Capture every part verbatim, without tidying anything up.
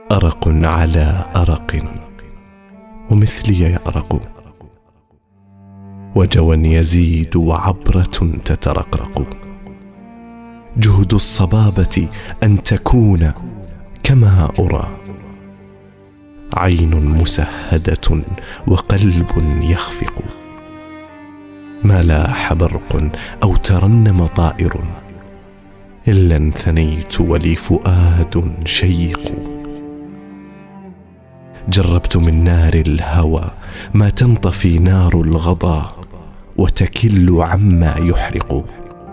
أرق على أرق ومثلي يأرق، وجوى يزيد وعبرة تترقرق. جهد الصبابة أن تكون كما أرى، عين مسهدة وقلب يخفق. ما لاح برق أو ترنم طائر إلا انثنيت ولي فؤاد شيق. جربت من نار الهوى ما تنطفي نار الغضا وتكل عما يحرق.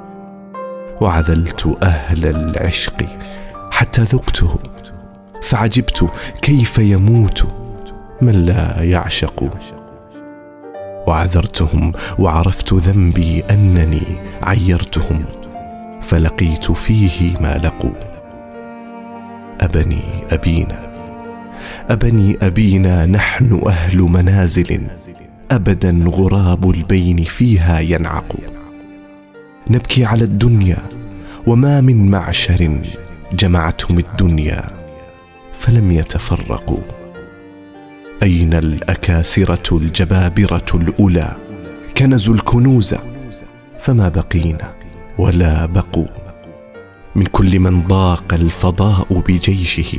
وعذلت أهل العشق حتى ذقته، فعجبت كيف يموت من لا يعشق. وعذرتهم وعرفت ذنبي أنني عيرتهم، فلقيت فيه ما لقوا. أبني أبينا أبني أبينا نحن أهل منازل أبدا غراب البين فيها ينعق. نبكي على الدنيا وما من معشر جمعتهم الدنيا فلم يتفرقوا. أين الأكاسرة الجبابرة الأولى؟ كنزوا الكنوز فما بقينا ولا بقوا. من كل من ضاق الفضاء بجيشه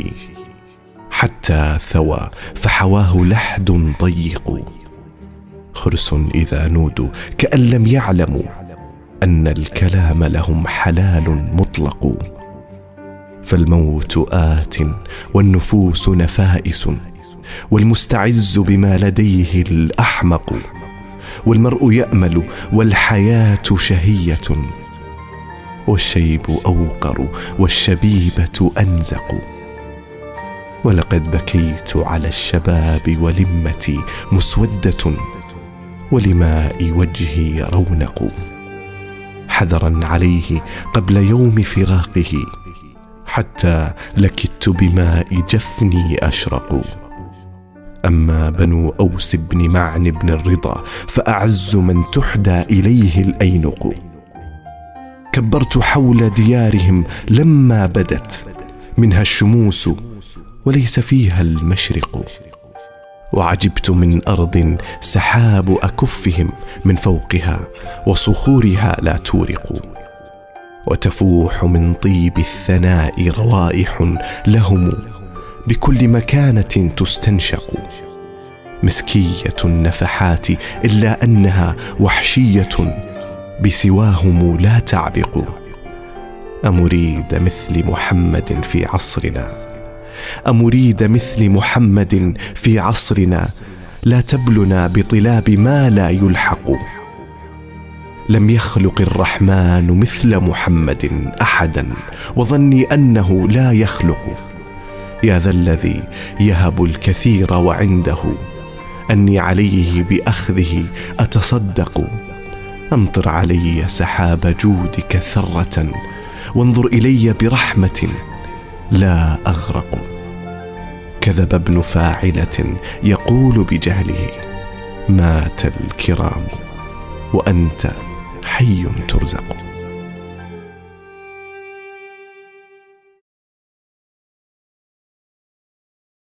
حتى ثوى فحواه لحد ضيق. خرس إذا نودوا كأن لم يعلموا أن الكلام لهم حلال مطلق. فالموت آت والنفوس نفائس، والمستعز بما لديه الأحمق. والمرء يأمل والحياة شهية، والشيب أوقر والشبيبة أنزق. ولقد بكيت على الشباب ولمتي مسودة، ولماء وجهي رونق. حذرا عليه قبل يوم فراقه، حتى لكدت بماء جفني أشرق. أما بنو أوس بن معن بن الرضا فأعز من تحدى إليه الأينق. كبرت حول ديارهم لما بدت منها الشموس وليس فيها المشرق. وعجبت من أرض سحاب أكفهم من فوقها وصخورها لا تورق. وتفوح من طيب الثناء روائح لهم بكل مكانة تستنشق. مسكية النفحات إلا أنها وحشية بسواهم لا تعبق. أمريد مثل محمد في عصرنا أمريد مثل محمد في عصرنا لا تبلنا بطلاب ما لا يلحق. لم يخلق الرحمن مثل محمد أحدا، وظني أنه لا يخلق. يا ذا الذي يهب الكثير وعنده أني عليه بأخذه أتصدق. أمطر علي سحاب جودك ثرة، وانظر إلي برحمة لا أغرق. كذب ابن فاعلة يقول بجهله مات الكرام وأنت حي ترزق.